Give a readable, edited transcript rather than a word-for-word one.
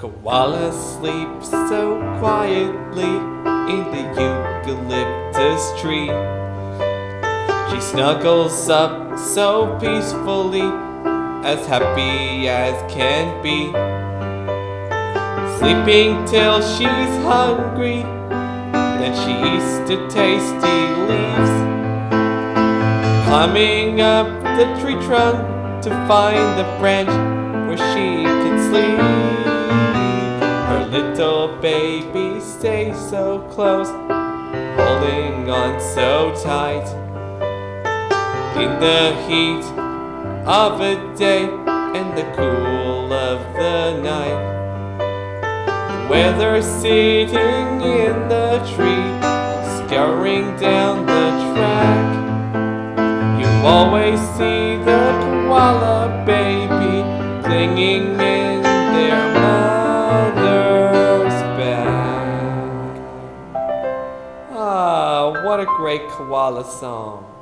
Koala sleeps so quietly in the eucalyptus tree. She snuggles up so peacefully, as happy as can be, sleeping till she's hungry, then she eats the tasty leaves, climbing up the tree trunk to find the branch where she can sleep. Her little baby stays so close, holding on so tight. In the heat of a day and the cool of the night, where they're sitting in the tree, scouring down the track, you always see the koala baby clinging in their mother's back. Ah, what a great koala song.